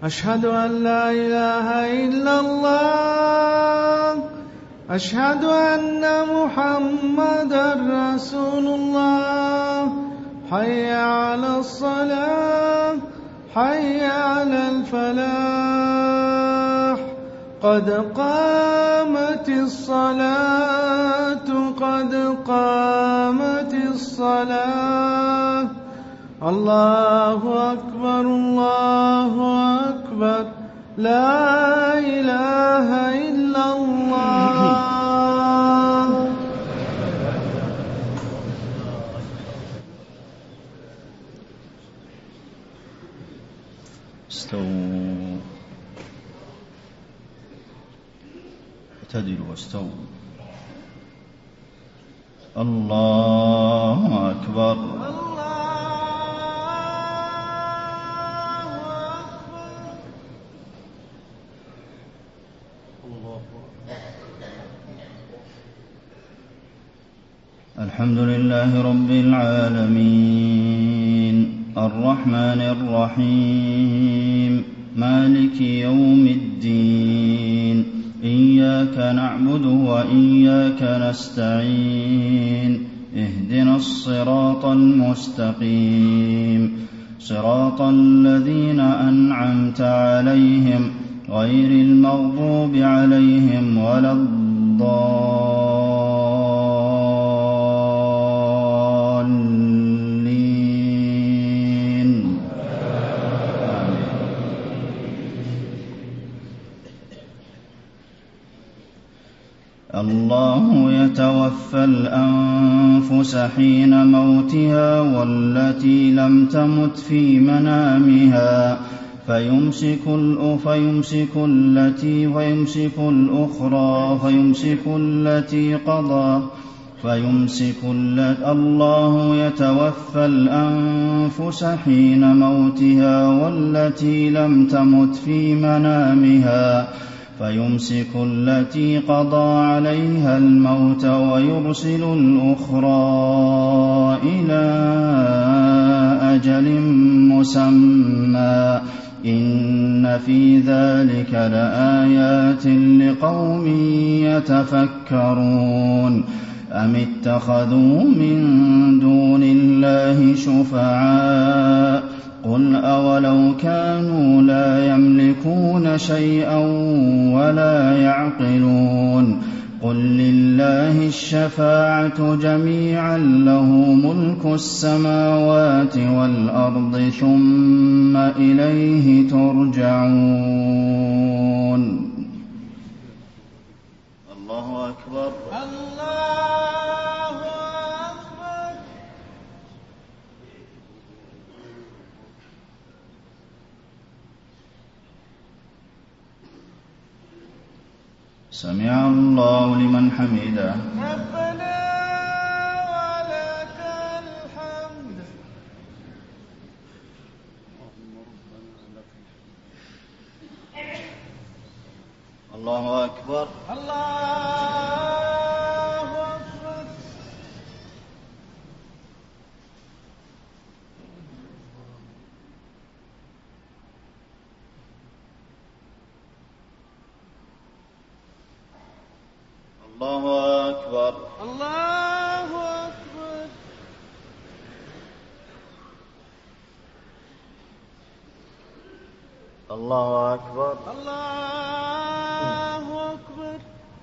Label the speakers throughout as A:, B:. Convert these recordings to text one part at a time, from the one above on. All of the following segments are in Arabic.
A: أشهد أن لا إله إلا الله. أشهد أن محمدًا رسول الله. حي على الصلاة، حي على الفلاح. قد قامت الصلاة، قد قامت الصلاة. الله أكبر، الله أكبر، لا إله إلا الله.
B: استووا، اعتدلوا واستووا. الله أكبر. الحمد لله رب العالمين، الرحمن الرحيم، مالك يوم الدين. إياك نعبد وإياك نستعين. اهدنا الصراط المستقيم، صراط الذين أنعمت عليهم غير المغضوب عليهم ولا الضالين. الله يتوفى الأنفس حين موتها والتي لم تمت في منامها فيمسك الأخرى الله يتوفى الأنفس حين موتها والتي لم تمت في منامها فيمسك التي قضى عليها الموت ويرسل الأخرى إلى أجل مسمى. إن في ذلك لآيات لقوم يتفكرون. أم اتخذوا من دون الله شفعاء قل أولو كانوا لا يملكون شيئا ولا يعقلون. قل لله الشفاعة جميعا له ملك السماوات والأرض ثم إليه ترجعون. الله أكبر.
A: الله أكبر.
B: سمع الله لمن حمده.
A: ربنا ولك الحمد.
B: الله أكبر.
A: الله أكبر.
B: الله أكبر.
A: الله أكبر.
B: الله أكبر.
A: الله أكبر.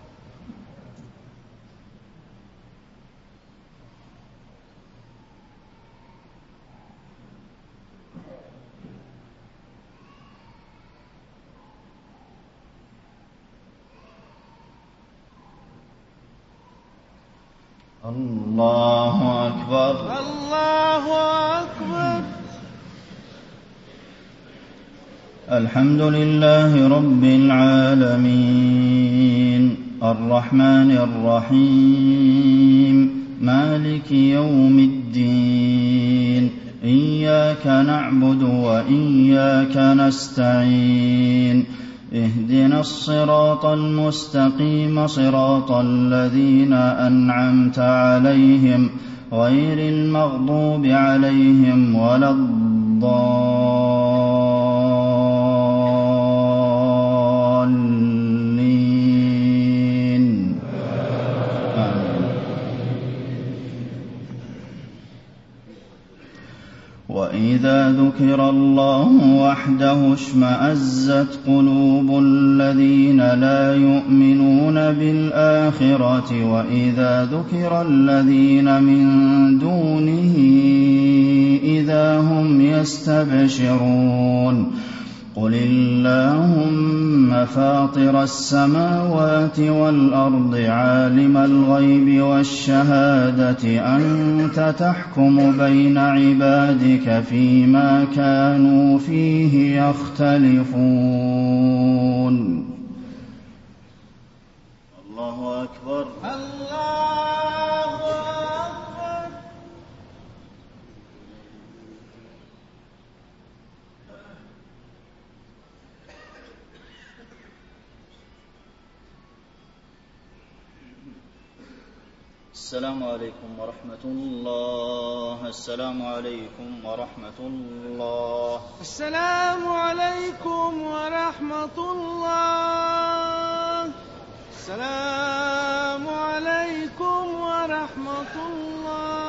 B: الله أكبر.
A: الله أكبر.
B: الحمد لله رب العالمين، الرحمن الرحيم، مالك يوم الدين. إياك نعبد وإياك نستعين. اهدنا الصراط المستقيم، صراط الذين أنعمت عليهم غير المغضوب عليهم ولا الضالين. وإذا ذكر الله وحده اشمأزت قلوب الذين لا يؤمنون بالآخرة وإذا ذكر الذين من دونه إذا هم يستبشرون قل اللهم فاطر السماوات والأرض عالم الغيب والشهادة أنت تحكم بين عبادك فيما كانوا فيه يختلفون. الله أكبر.
A: الله أكبر.
B: السلام عليكم ورحمة الله. السلام عليكم ورحمة الله.
A: السلام عليكم ورحمة الله. السلام عليكم ورحمة الله.